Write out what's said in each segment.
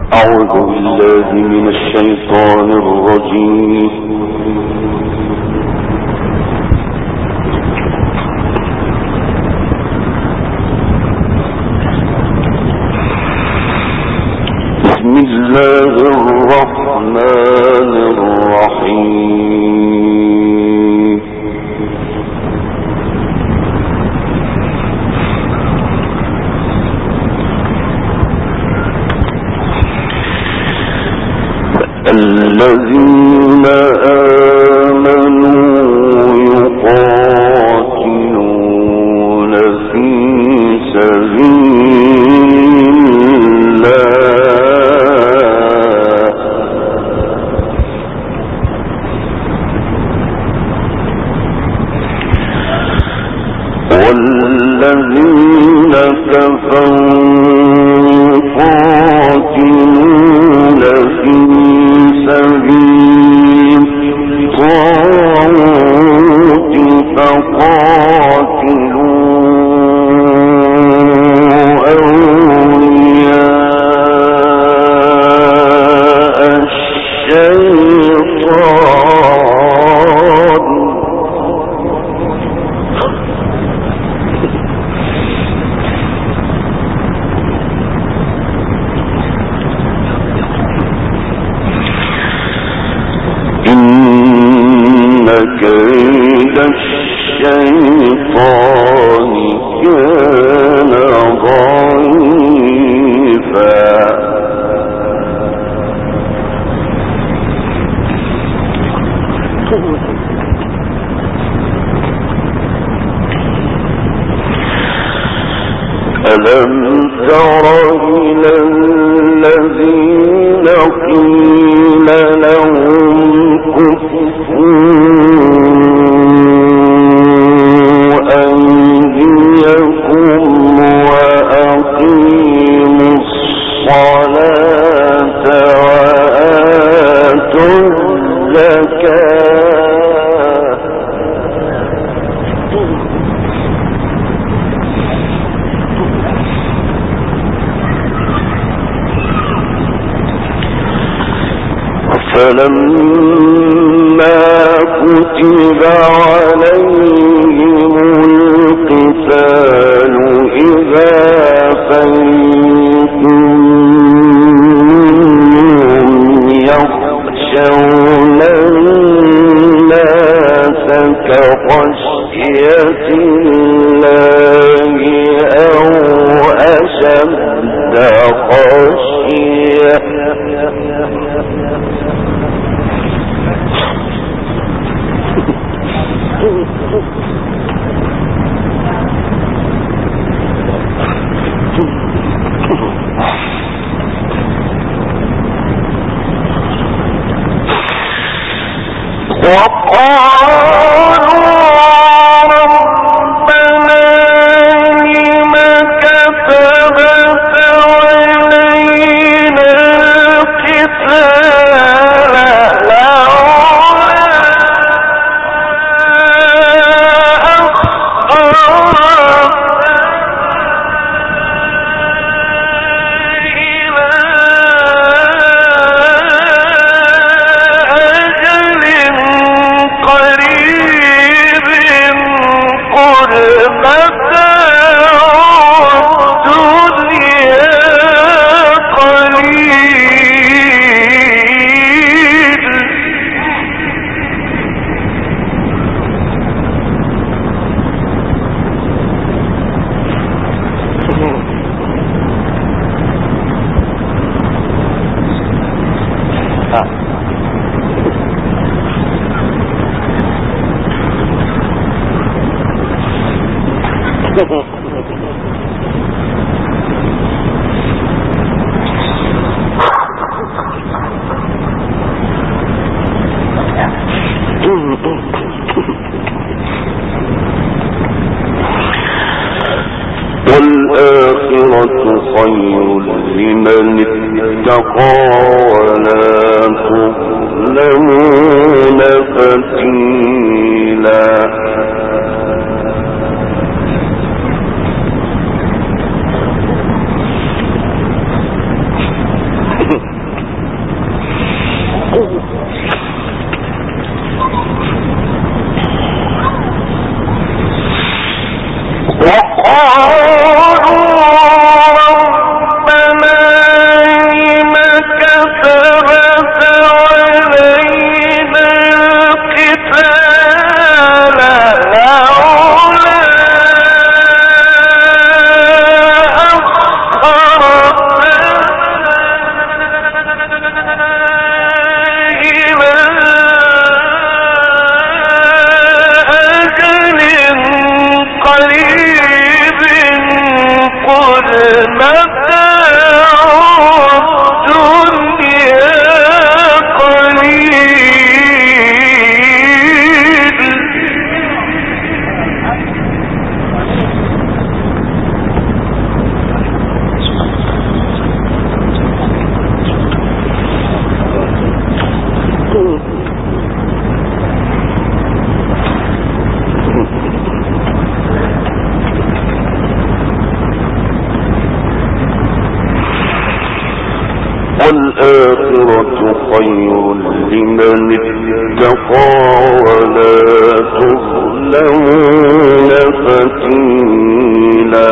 أعوذ بالله من الشيطان الرجيم. بسم الله الرحمن الرحيم. الذين آمنوا يقاتلون في سبيل الله والذين كفروا يقاتلون في سبيل الطاغوت فقاتلوا أولياء الشيطان إن كيد الشيطان كان ضعيفا. ألم تر إلى الذين قيل لهم كفوا أيديكم وأقيموا الصلاة وآتوا الزكاة فلما كتب عليهم القتال إذا فريق منهم يخشون الناس كخشية الله أو أشد خشية والآخرة خير لمن اتقى ولا تظلمون فتيلا. والآخرة خير لمن اتقى ولا تظلمون فتيلا.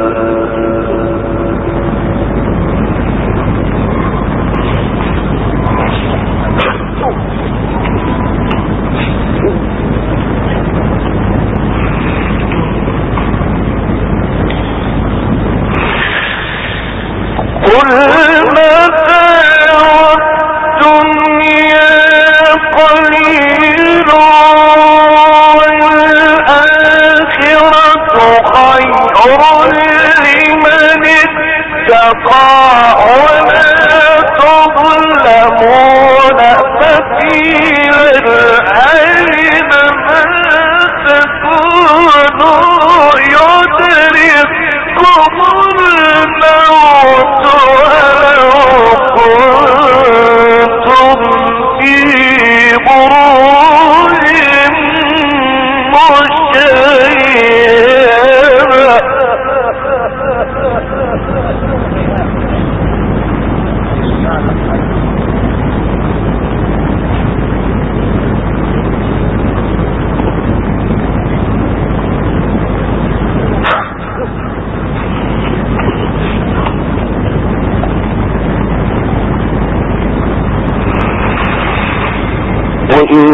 وإن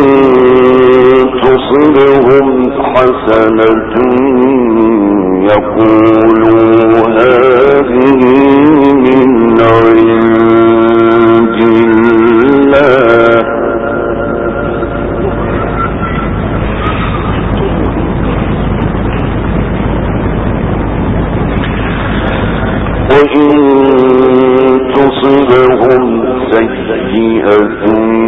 تصبهم حسنة يقولوا هذه من عند الله وإن تصبهم سيئة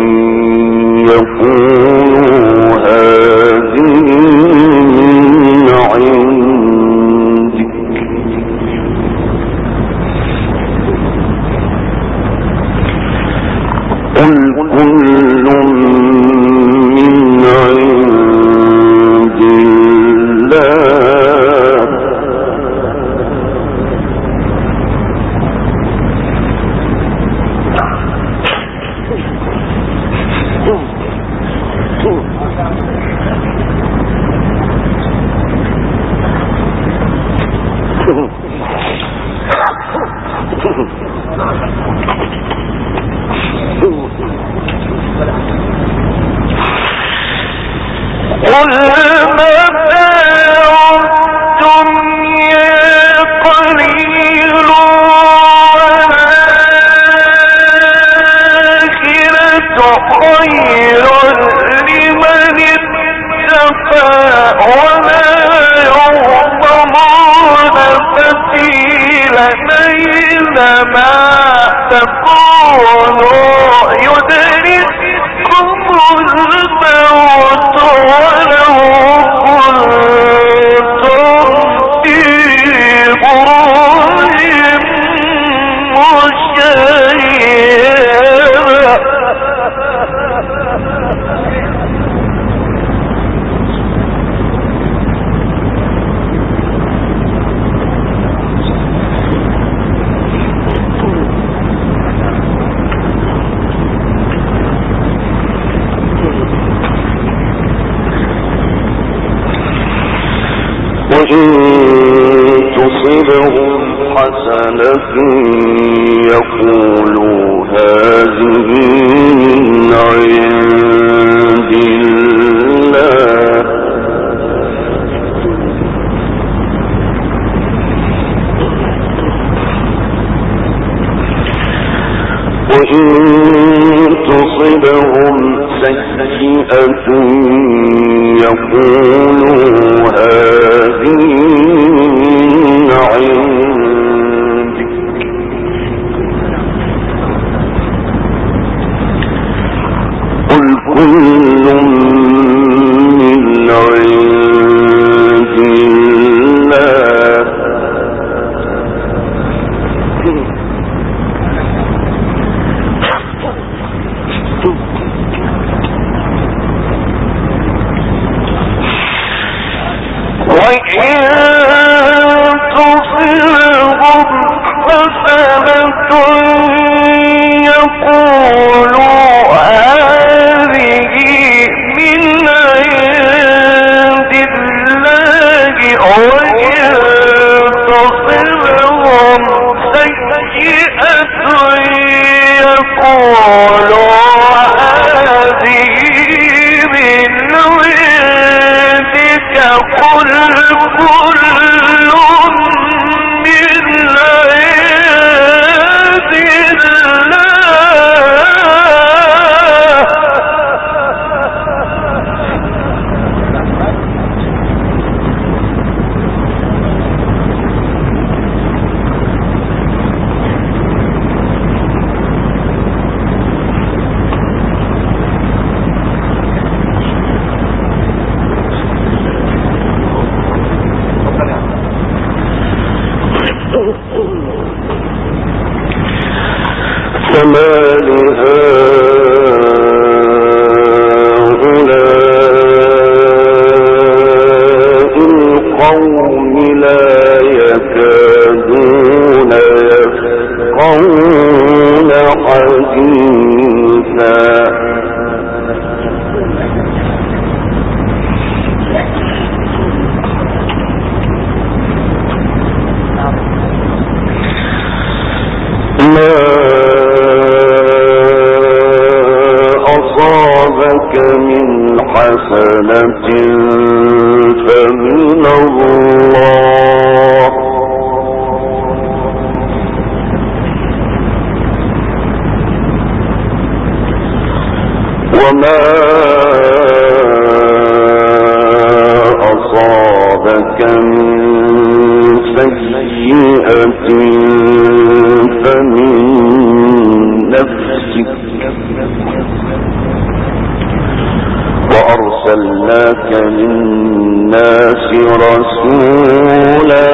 يقولوا هذه من عندك قل كل من عند الله وإن تصبهم حسنة يقولوا هذه من عند الله وإن تصبهم سيئة يقولوا هذه من عندك قل كل من عند الله وإن فمن الله وما أصابك من سيئة فمن نفسك وأرسلناك للناس رسولا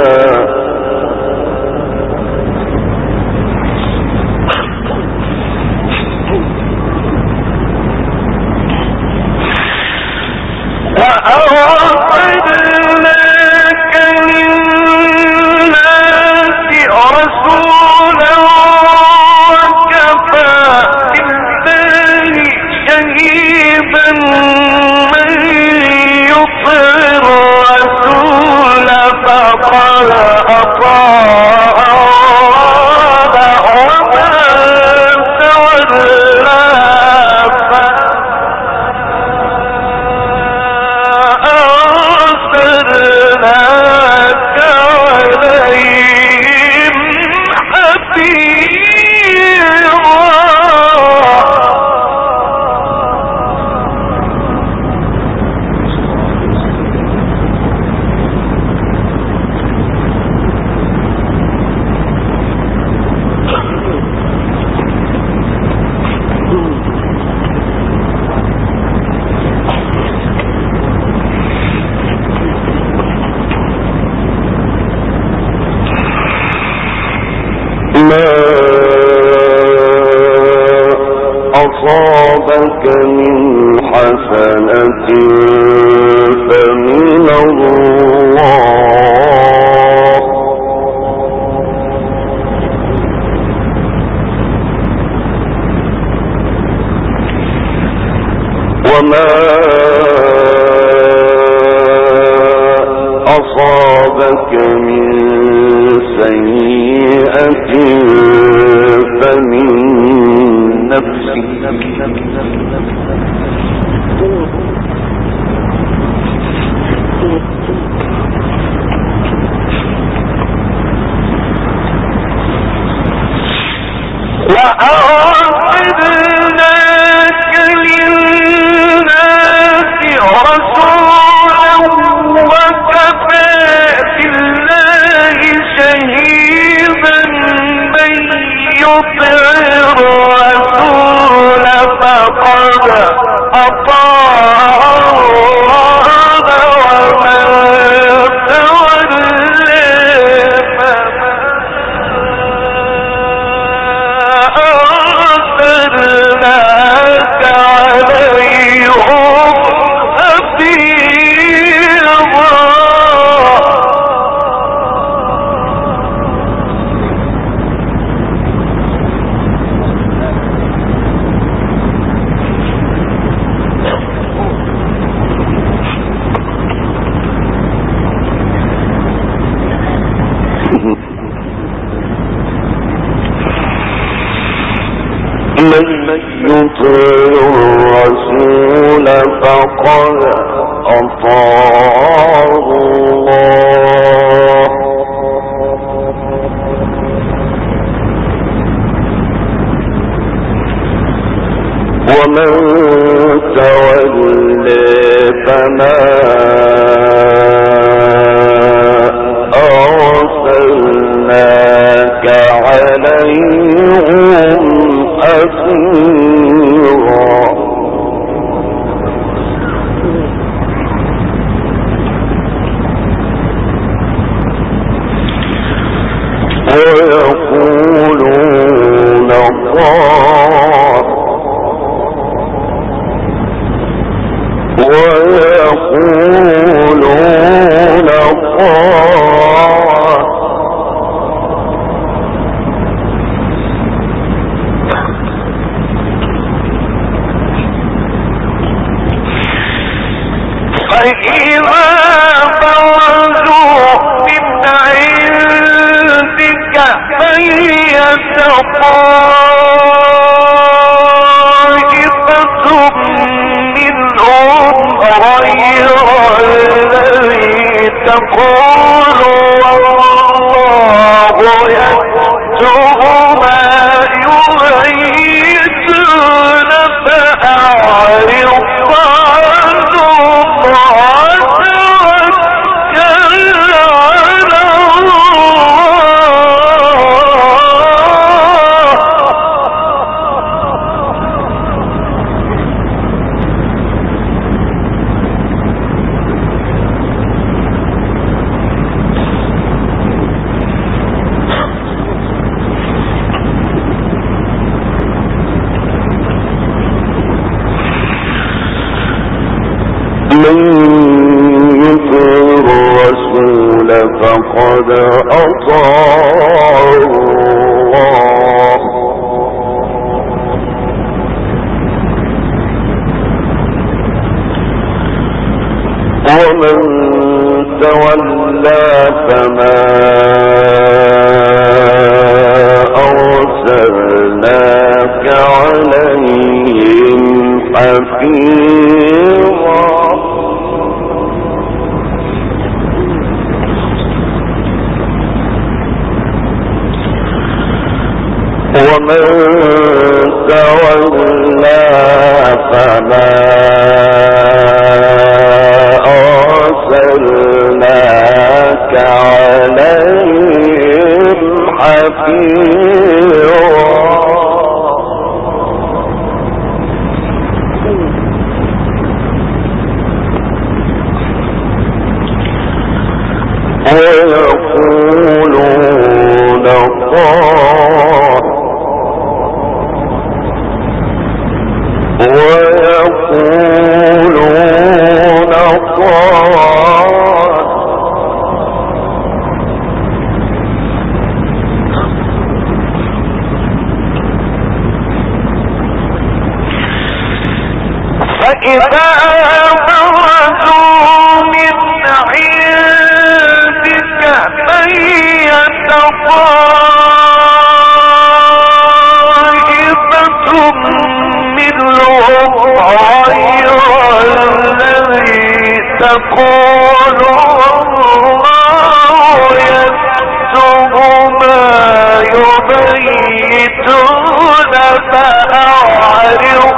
أصابك من حسنة فمن الله وما أصابك من سيئة فمن نفسك وأرسلناك للناس رسولا وكفى بالله شهيدا من يطع الرسول فقد أطاع الله ومن تولى أرسلناك عليهم حفيظا من يطع الرسول فقد أطاع الله ومن تولى فما أرسلناك عليهم حفيظا ويقولون فقد أطاع الله ومن تولى فما أرسلناك عليهم حفيظا ومن تولى فما أرسلناك عليهم حفيظا ويقولون فإذا برزوا من عندك بيت طائفة منهم غير الذي تقول الله يكتب ما يبيتون فأعرض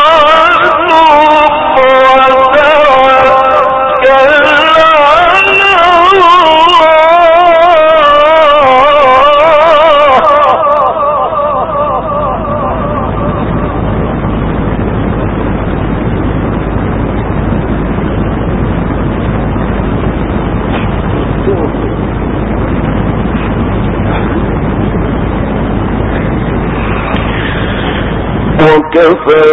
وكفى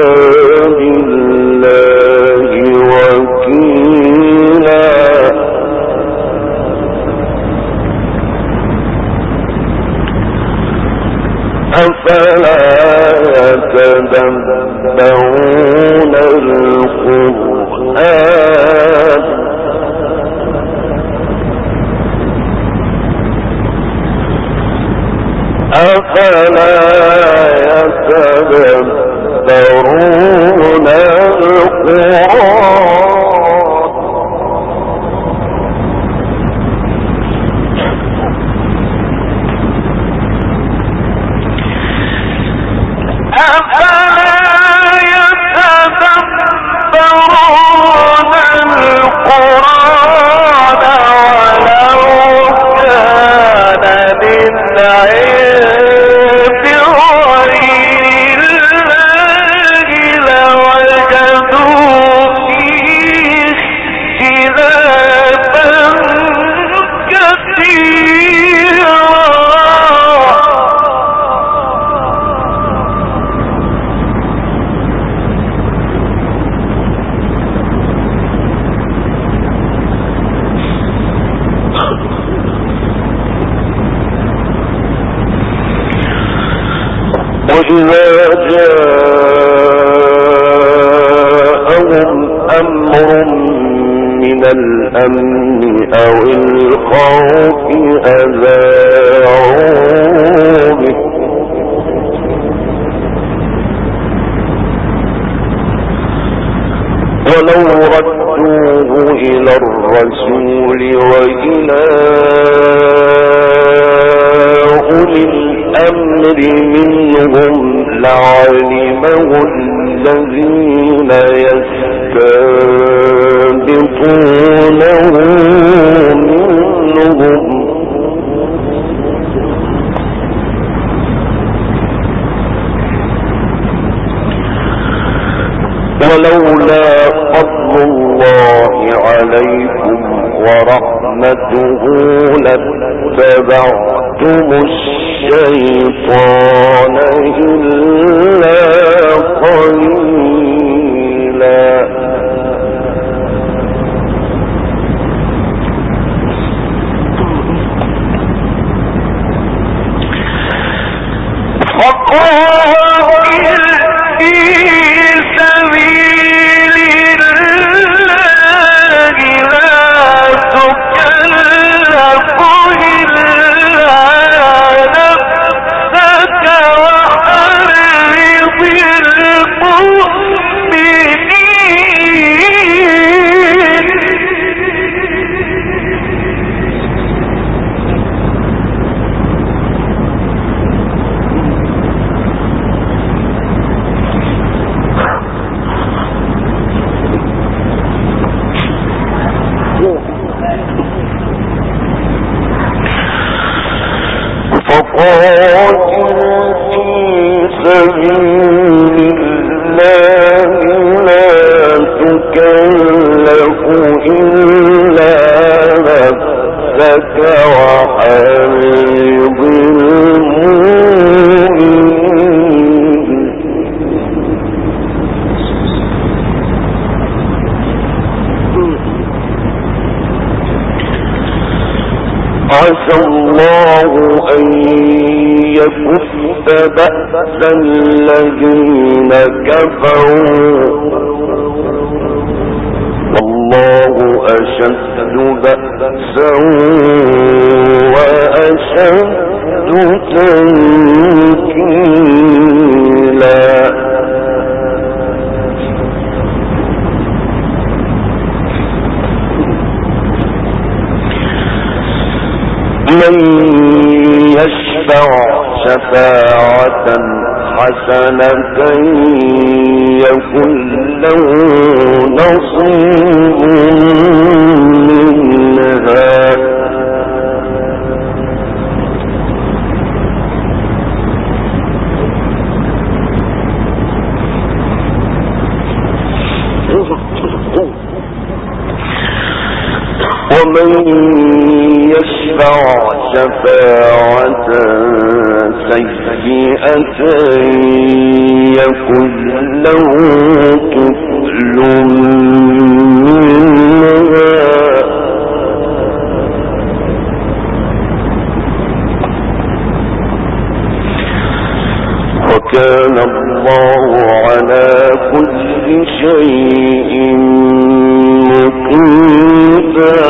بالله وكيلا أفلا يتدبرون القرآن أفلا يتدبرون القرآن وإذا جاءهم أمر من الأمن أو الخوف أذاعوا به ولو ردوه إلى الرسول وإلى أولي الأمر منهم لعلمه الذين يستنبطونه منهم ولولا فضل الله عليكم ورحمته لاتبعتم الشيطان إلا قليلا فقاتل في سبيل الله لا تكلف إلا نفسك وحرض عسى الله أن يكف بأس الذين كفروا والله أشد بأسا وأشد تنكيلا من يشفع شفاعة حسنة يكن له نصيب منها ومن يشفع شفاعة سيئة يكن له كفل منها وكان الله على كل شيء مقيتا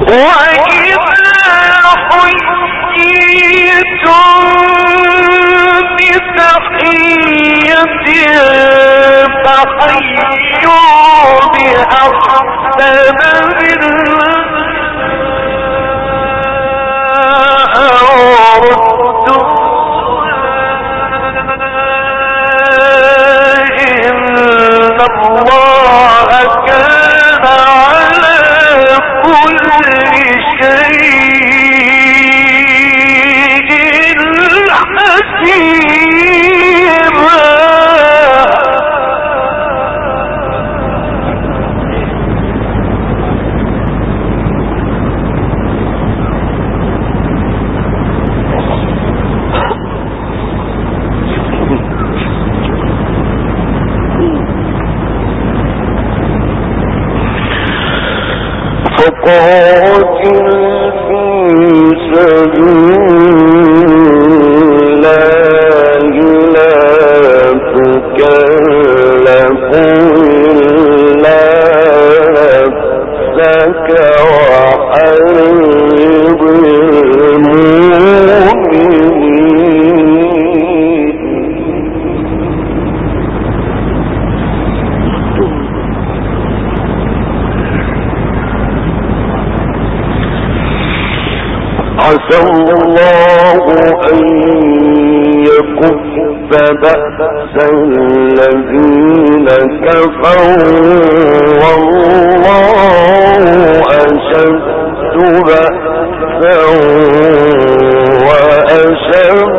عسى الله أن يكف بأس الذين كفروا والله أشد بأسا وأشد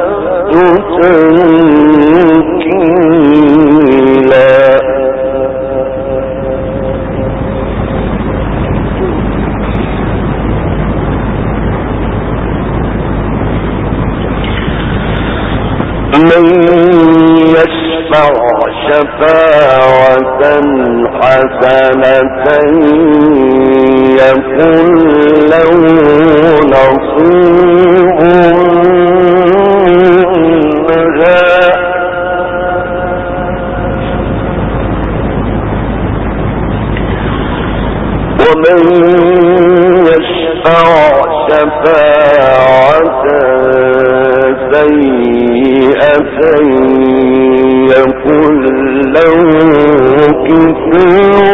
تنكيلا. من يشفع شفاعة حسنة يكن له نصيب منها ومن يشفع شفاعة سيئة يكن له كفل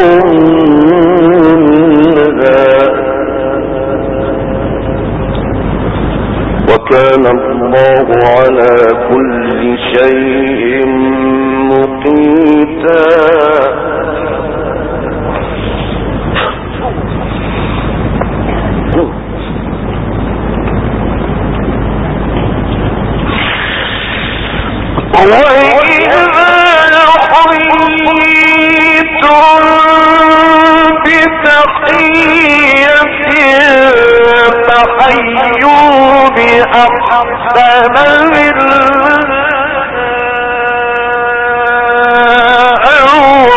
منها وكان الله على كل شيء مقيتا. وإذا حييتم بتحية فحيوا بأحسن منها أو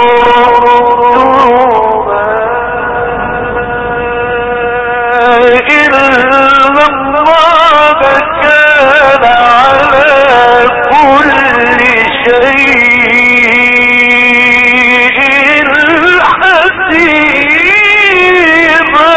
ردوها إن الله كان على كل شيء حسيبا.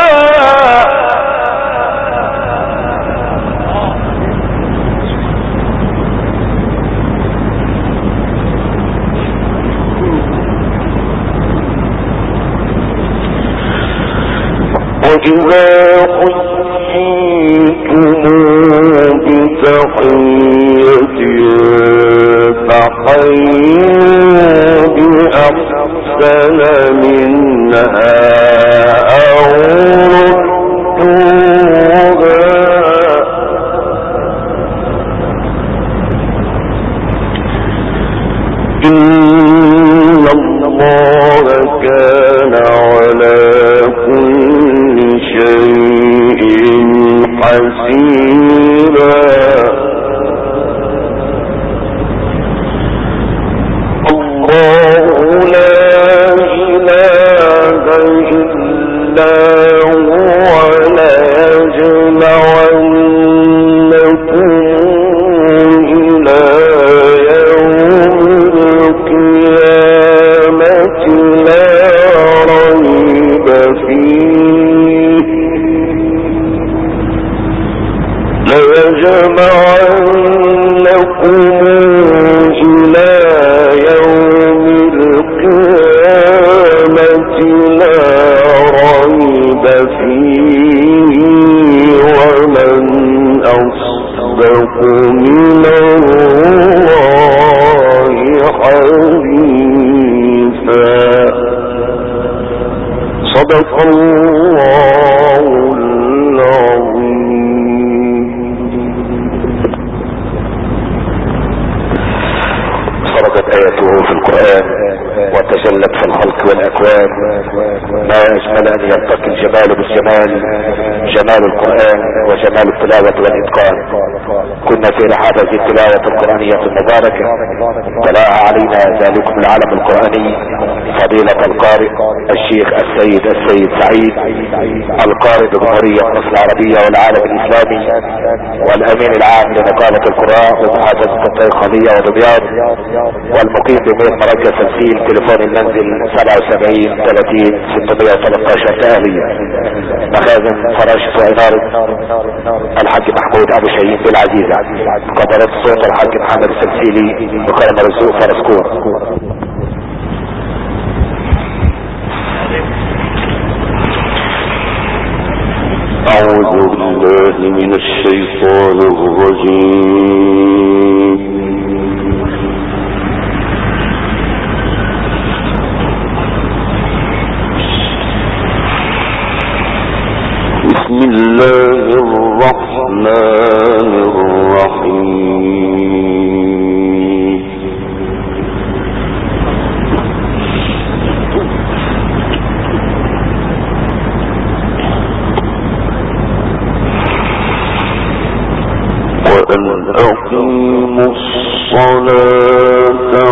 وإذا حييتم بتحية فحيوا بأحسن منها أو ردوها إن الله كان على كل شيء حسيبا. ريب فيه ومن أصدق من الله حديثا. صدق الله العظيم. خرجت آياته في القرآن وتجلت في الخلق والأكوان. ما أجمل أن يلتقي الجمال بالجمال، جمال القرآن وجمال التلاوة والإتقان. كنا في رحاب هذه التلاوة القرآنية المباركة، تلاها علينا ذلكم العالم القرآني فضيلة القارئ الشيخ السيد سعيد، القارئ بجمهورية مصر العربية والعالم الإسلامي، والأمين العام لنقابة القراء ومحافظة الطيخانية ودمياط، والمقيم بميت مركز تمثيل تليفون المنزل 77 30 613 تأهيلية، مخازن فراشة وإنارة الحاج محمود أبو شهيد بالعزيزة، قدرات الصوت الحاج محمد السلسيلي وكرم الرزوق فرسكور. أعوذ بالله من الشيطان الرجيم. بسم الله الرحمن الرحيم. وأن أقيموا الصلاة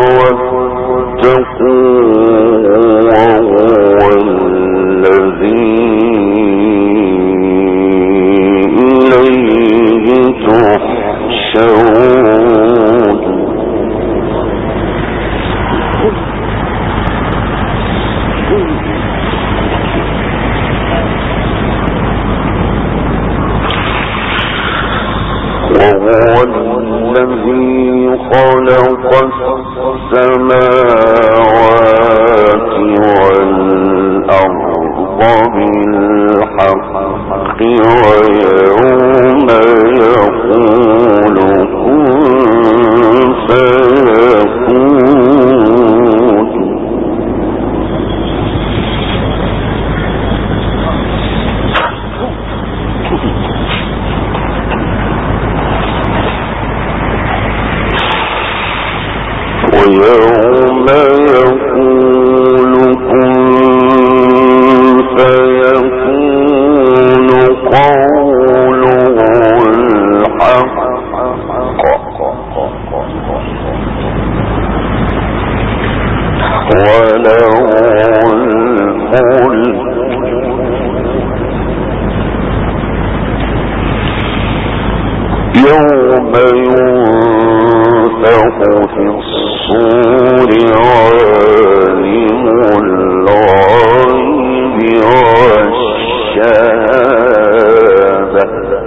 واتقوه وهو الذي تحشرون. وهو الذي خلق السماوات والأرض بالحق ويوم يقول كن فيكون. ويوم يقول كن فيكون قوله الحق وله الملك يوم ينفخ في الصور عالم الغيب والشهادة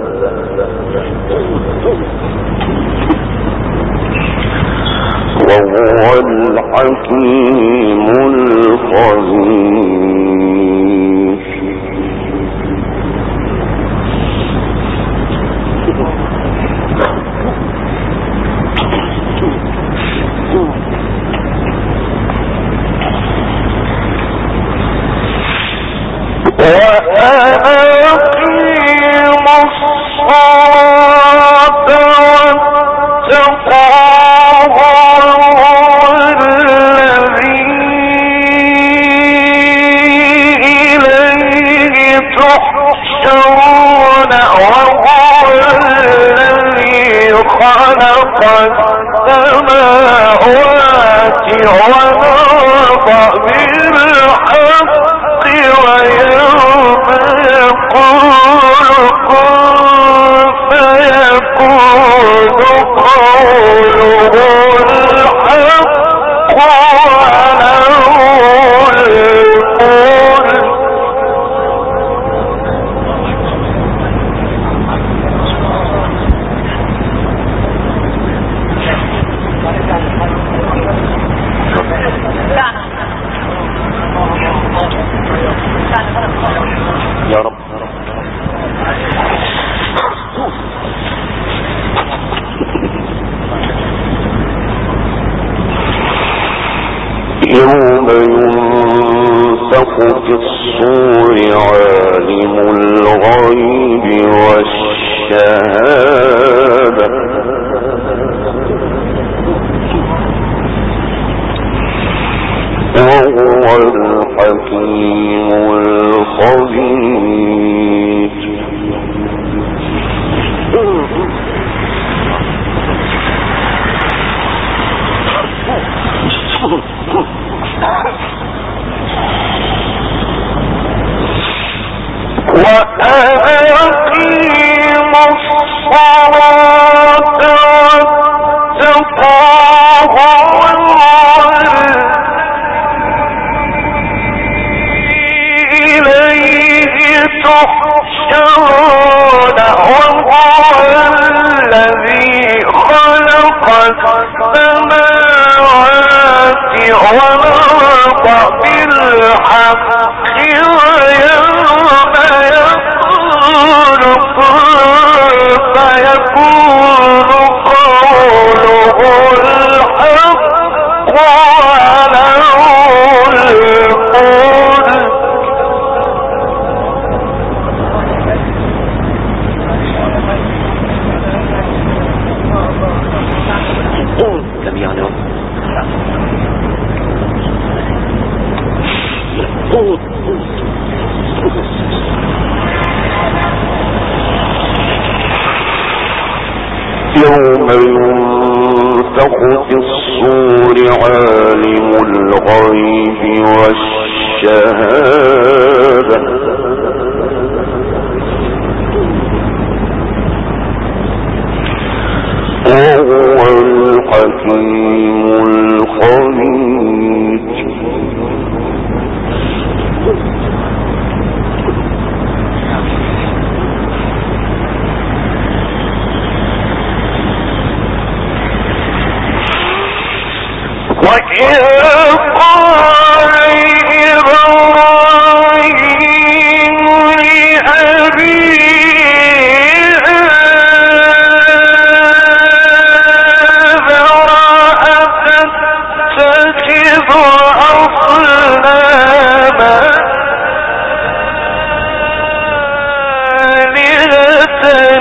وهو الحكيم الخبير. وأقيموا الصلاة واتقوه الذي إليه تحشرون وهو الذي خلق السماوات والأرض بالحق ويوم يقول كن فيكون قوله الحق وله الملك الصور عالم الغيب والشهادة وهو الحكيم الخبير. وأقيموا الصلاة واتقوه إليه تحشرون وهو الذي خلق السماوات والأرض بالحق ويوم يقول كن فيكون قوله الحق وله الملك. يوم ينفخ في الصور عالم الغيب والشهادة وهو الحكيم الخبير. وإذ قال إبراهيم لأبيه آزر أتتخذ أصناما آلهة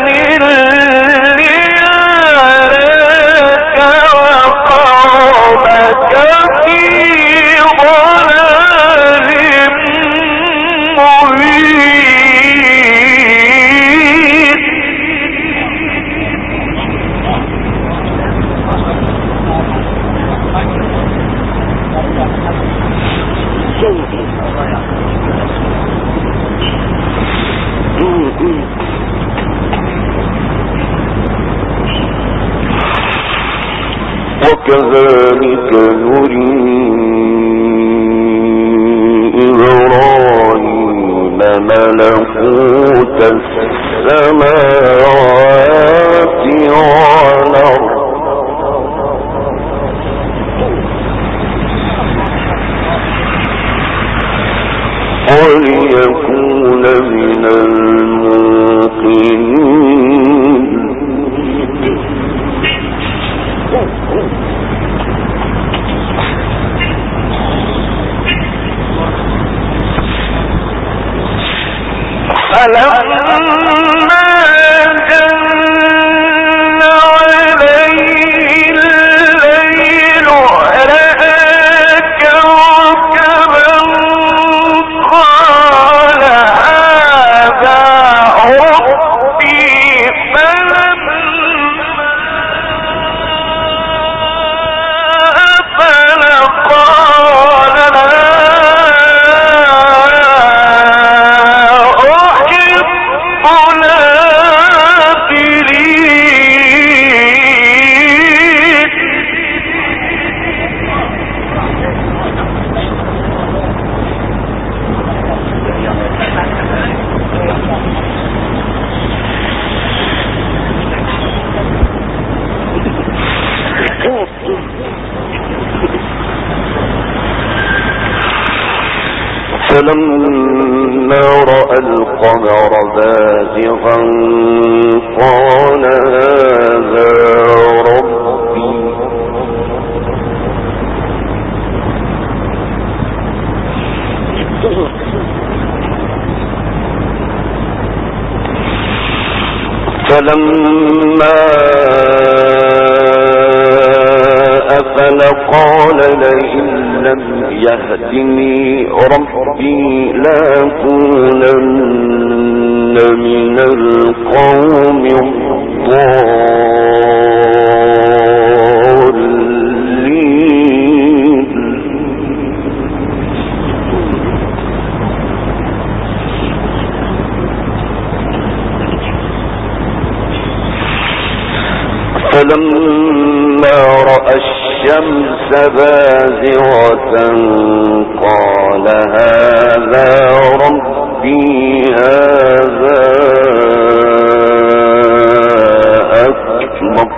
ليراك وقومك في ضلال مبين. وكذلك نري إبراهيم ملكوت السماوات والأرض وليكون من الموقنين. فلما جن عليه الليل رأى كوكبا قال هذا ربي فلما قال لا فلما رأى القمر بازغا قال هذا ربي فلما أفل قال لئن لم يهدني ربي لأكونن من القوم الضالين. فلما رأى الشمس بازغة قال هذا ربي هذا أكبر.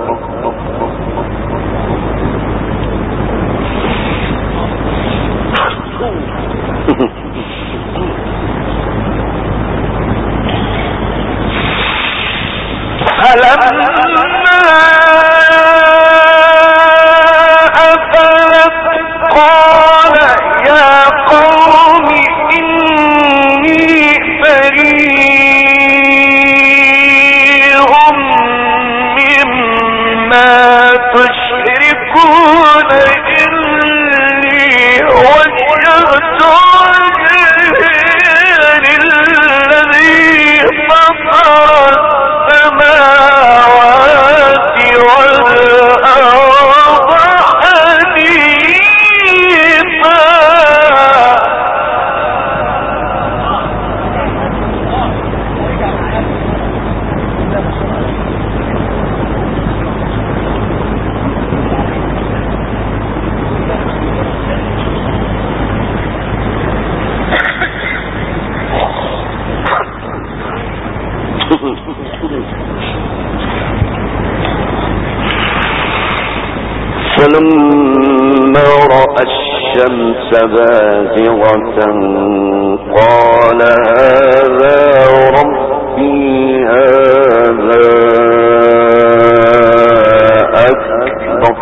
قال يا قوم إني بريء مما تشركون إني وجهت وجهي للذي فطر السماوات والأرض حنيفا. فلما رأى الشمس بازغة قال هذا ربي هذا أكبر.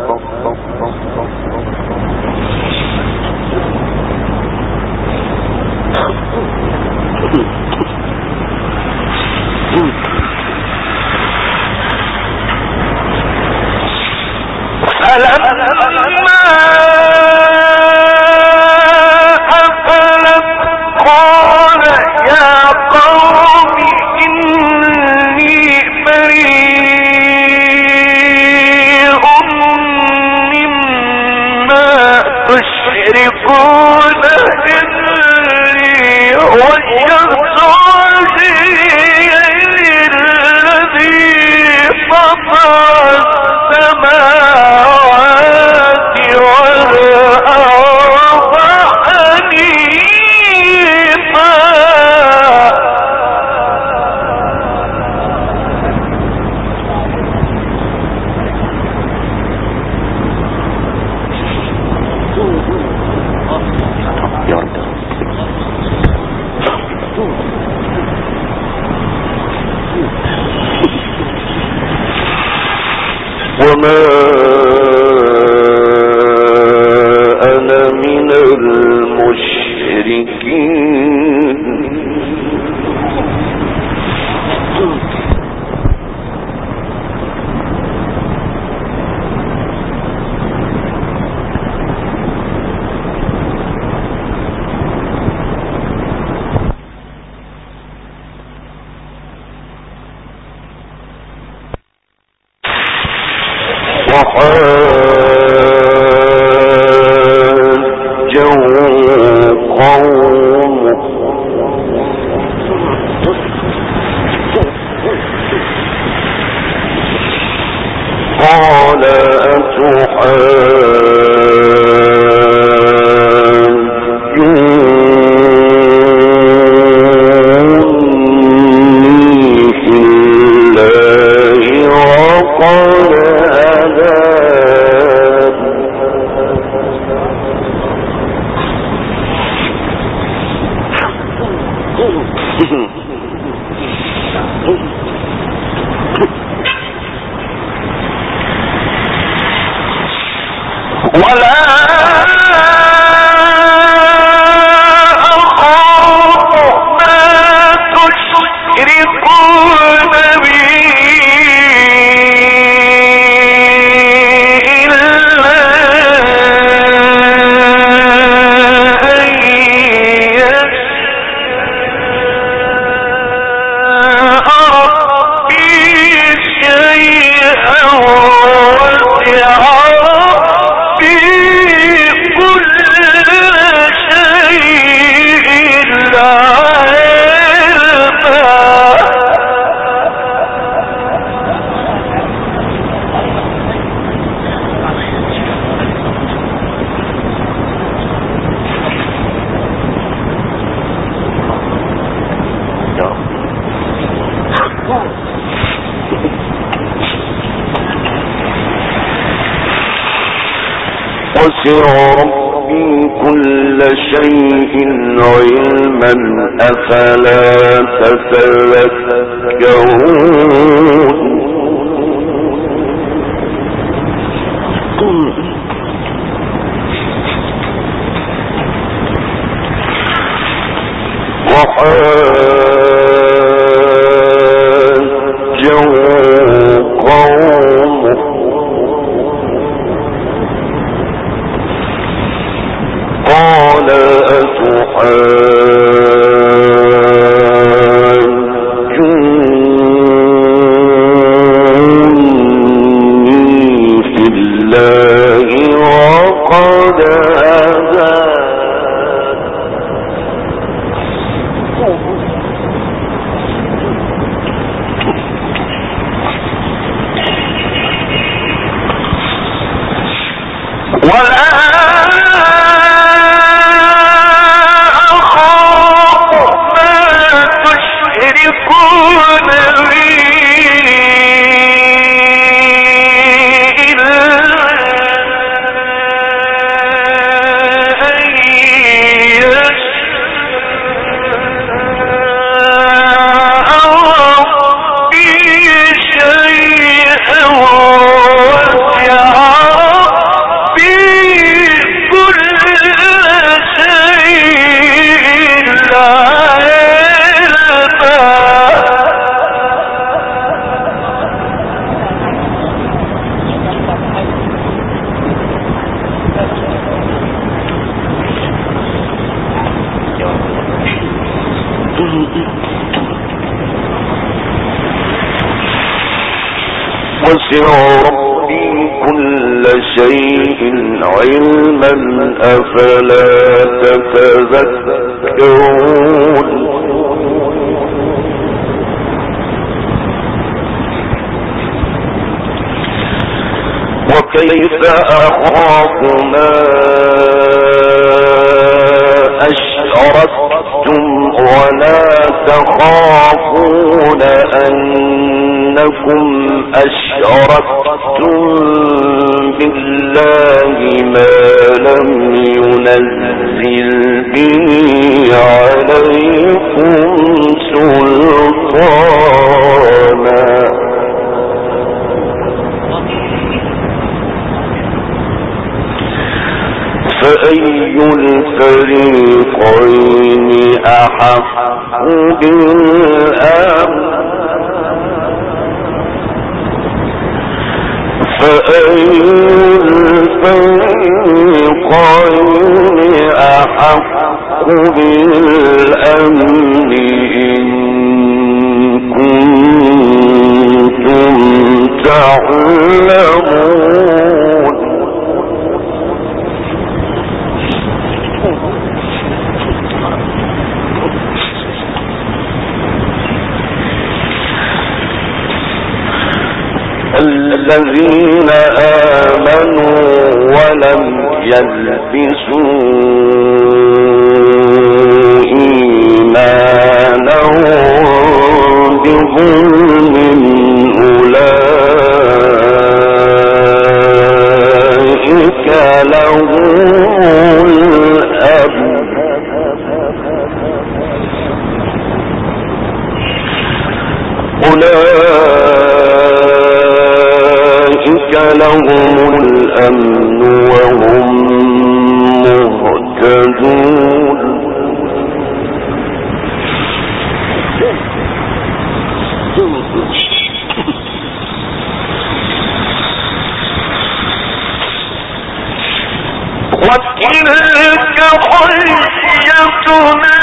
فلما أفلت قال يا قوم إني بريء مما تشركون إني وجهت وجهي للذي فطر السماوات والأرض حنيفا. وما أنا من المشركين. قال أتحاجوني في الله وقد ولا أخاف ما تشركون به وسع ربي كل شيء علما أفلا تتذكرون وسع ربي كل شيء علما أفلا تتذكرون وكيف أخاف ما أشركتم ولا تخافون أنكم أشركتم بالله ما لم ينزل به عليكم سلطانا فأي الفريقين أحق بالأمن فأي الفريقين أحق بالأمن إن كنتم تعلمون الذين آمنوا ولم يلبسوا إيمانهم بظلم أولئك لهم الأمن لهم الأمن وهم مهتدون وتلك حجتنا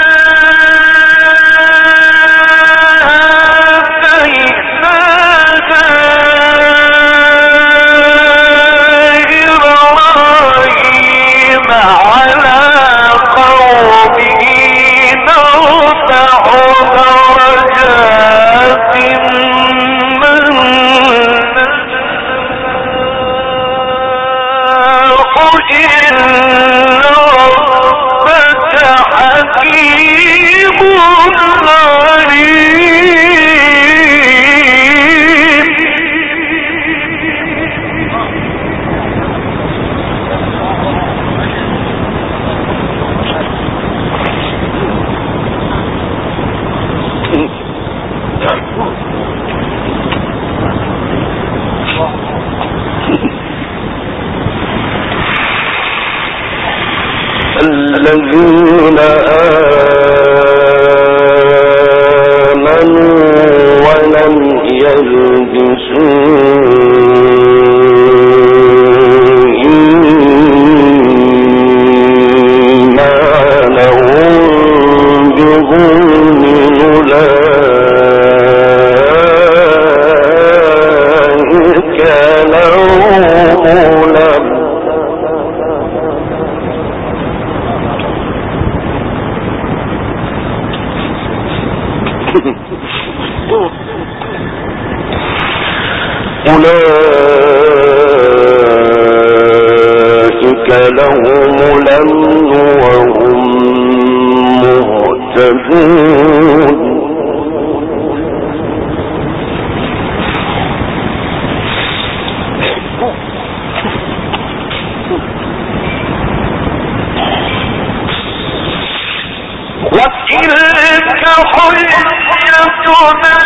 الذين آمنوا ولم يلبسوا إيمانهم بظلم أولئك لهم الأمن وهم مهتدون وتلك حجتنا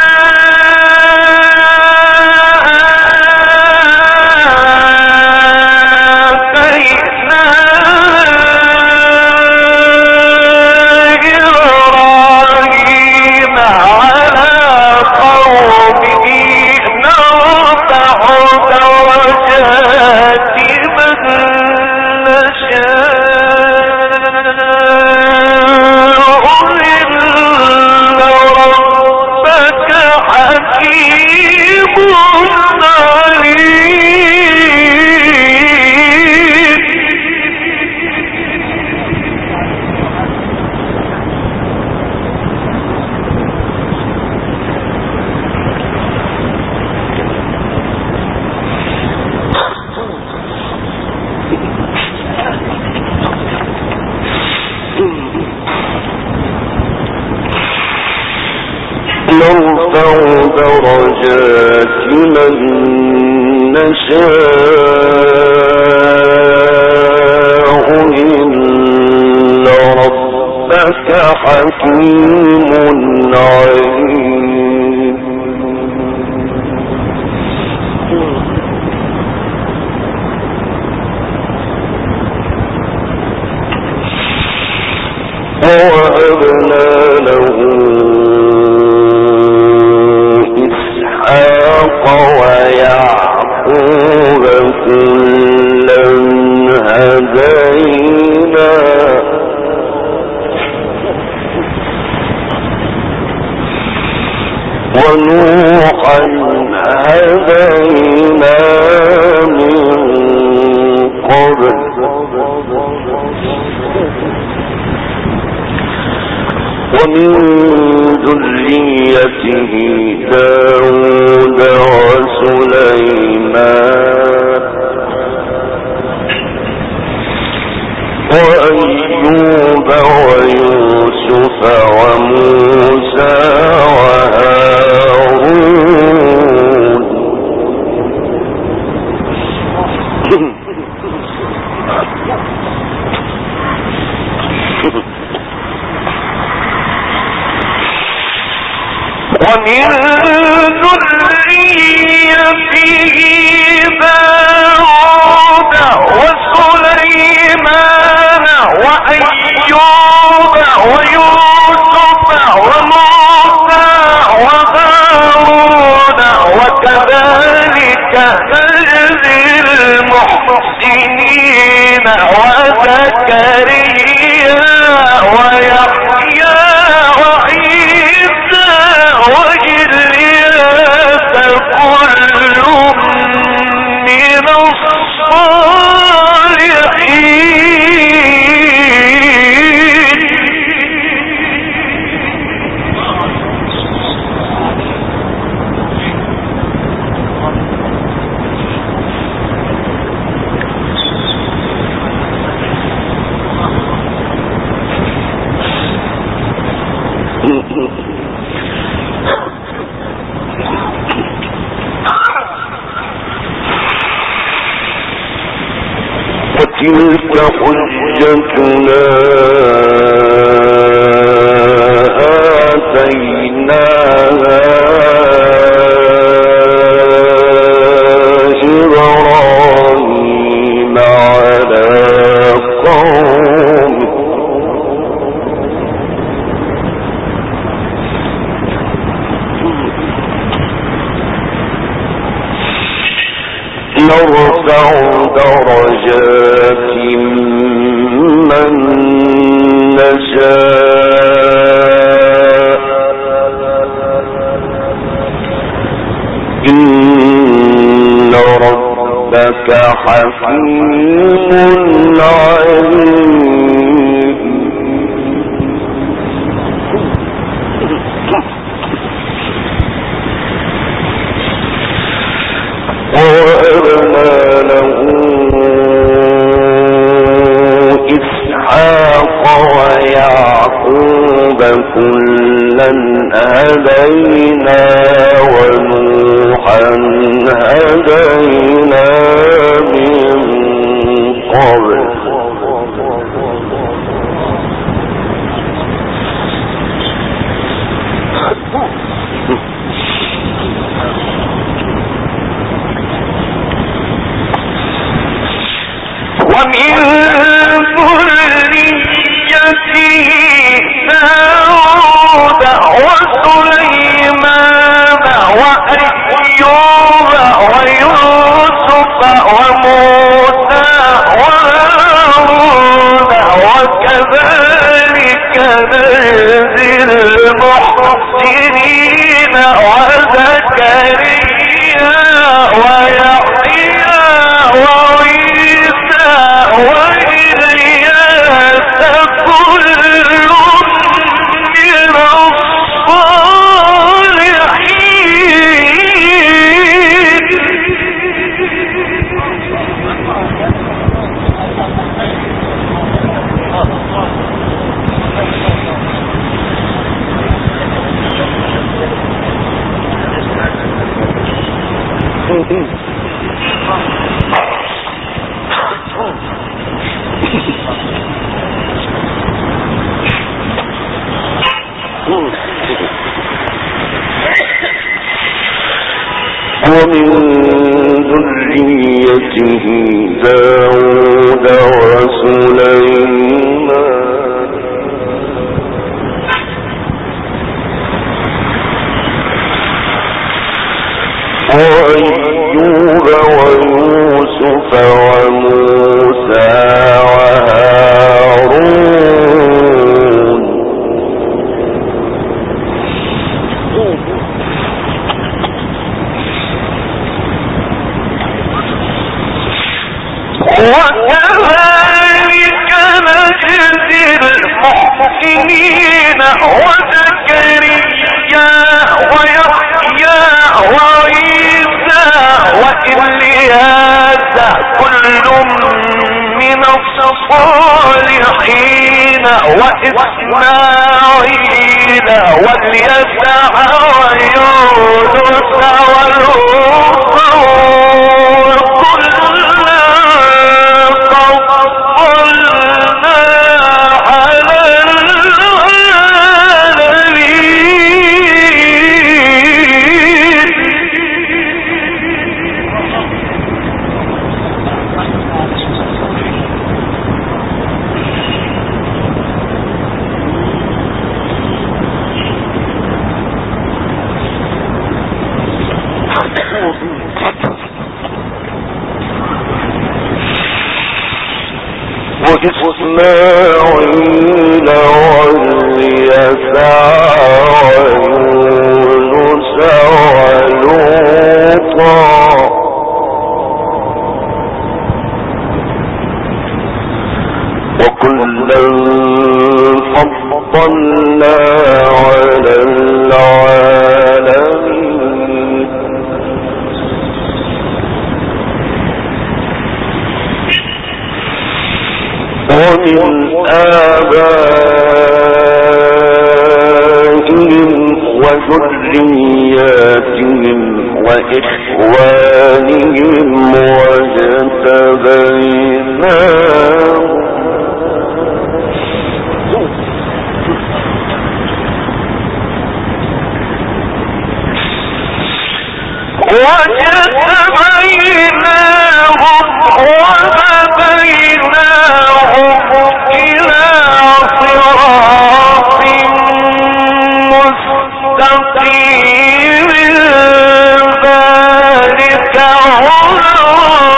نرفع درجات من نشاء إن ربك حكيم عليم ووهبنا له ويعقوب كلا هدينا ونوحا هدينا من قبل ومن ذريته داود وسليمان وأيوب ويوسف وموسى وهارون ومن ذريته داود وسليمان وأيوب ويوسف وموسى وهارون وكذلك نجزي المحسنين وزكريا ويحيى وعيسى وإلياس كل من الصالحين وتلك حجتنا آتيناها إبراهيم على قومه نرفع درجات من نشاء إن ربك حكيم عليم. ووهبنا له إسحاق ويعقوب كلا هدينا ونوحا هدينا من قبل ومن ذريته داود وسليمان وأيوب ويوسف وموسى وهارون وكذلك نجزي المحسنين وزكريا ويحيى وعيسى وإلياس كل من ومن ذريته داود وسليمان وأيوب ويوسف وموسى وهارون وكذلك نجزي المحسنين وزكريا ويحيى وعيسى وإلياس كل من الصالحين وإسماعيل واليسع ويونس ولوطا وإسماعيل واليسع ويونس ولوطا وكلا فضلنا على العالمين. ومن آبائهم وذرياتهم وإخوانهم واجتبيناهم وهديناهم إلى صراط مستقيم. ذلك هدى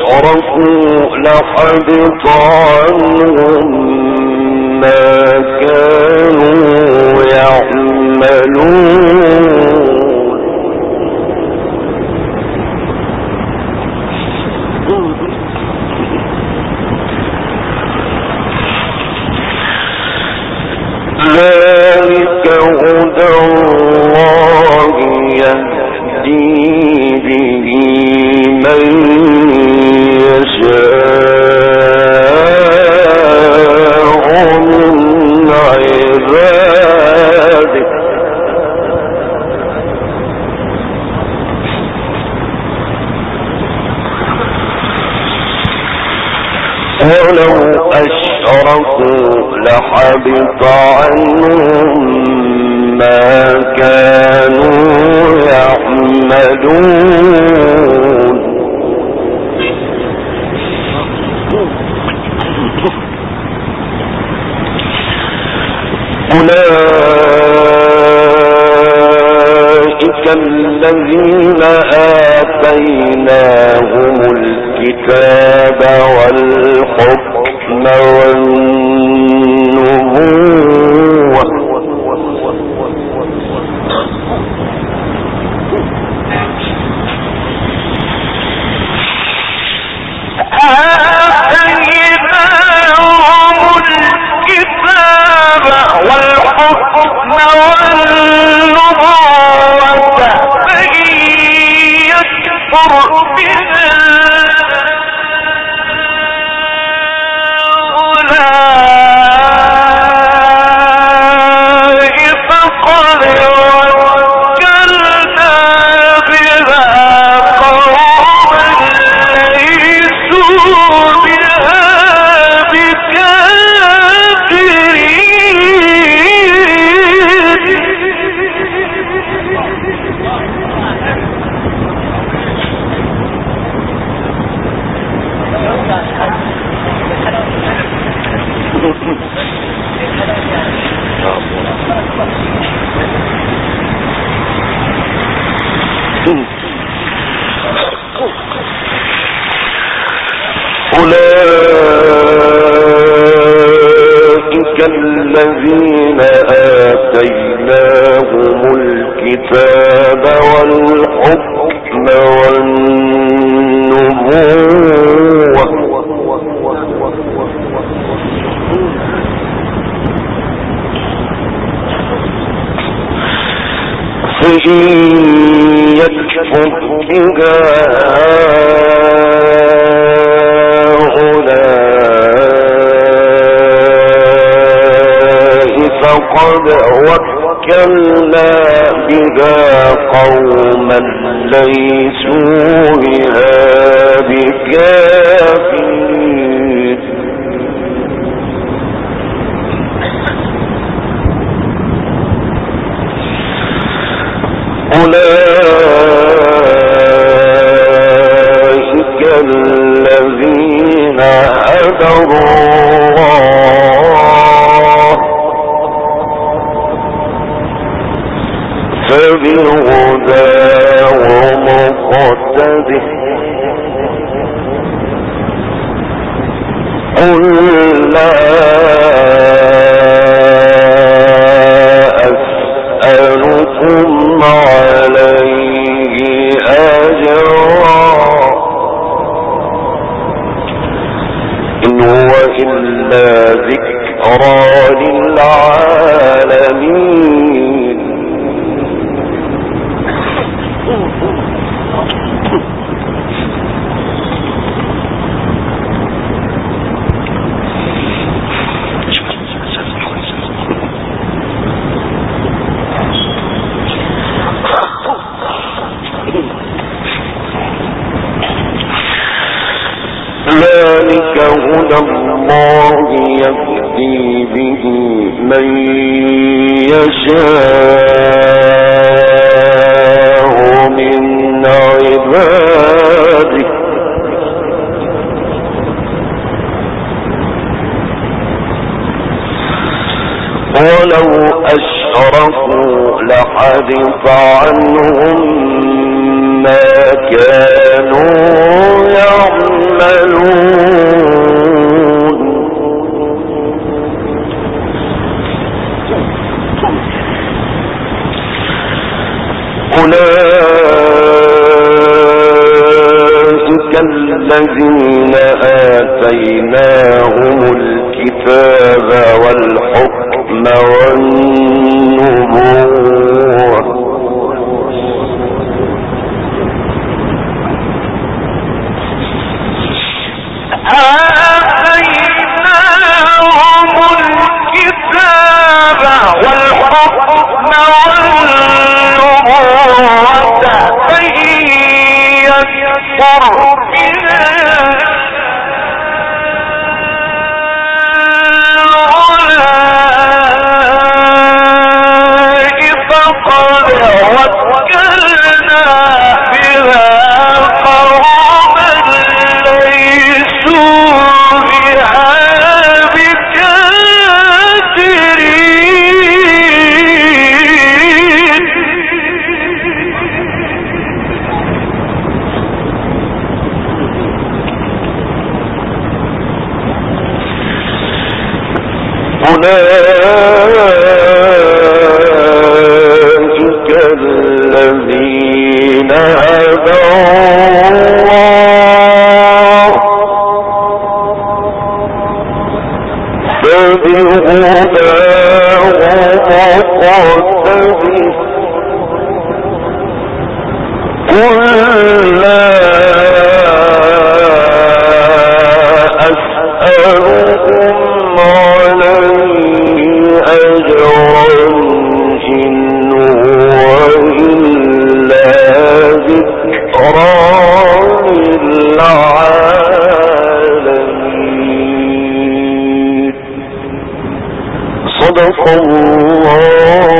أشركوا لحبط عنهم ما كانوا يعملون ذلك هدى الله يهدي به من يشاء من عباده ولو أشركوا لحبط عنهم ما كانوا يعملون أولئك الذين آتيناهم الكتاب والحكم والنبوة فإن يكفر بها أولئك الذين آتيناهم الكتاب والحكم والنبوة فإن يكفر بها فقد وكلنا بها قوما ليسوا بها بكافرين أولئك الذين هدى الله فبهداه مقتده قل لا أسألكم عليه أجرا إن هو إلا ذكرى للعالمين ذلك هدى الله يهدي به من يشاء من عباده ولو أشركوا لحبط عنهم ما كانوا يعملون. أولئك الذين آتيناهم الكتاب والحكم والنبوة أولئك الذين هدى الله فبهداه مقتدي قل لا أسألكم عليه أجرا إن هو إلا ذكرى للعالمين. صدق الله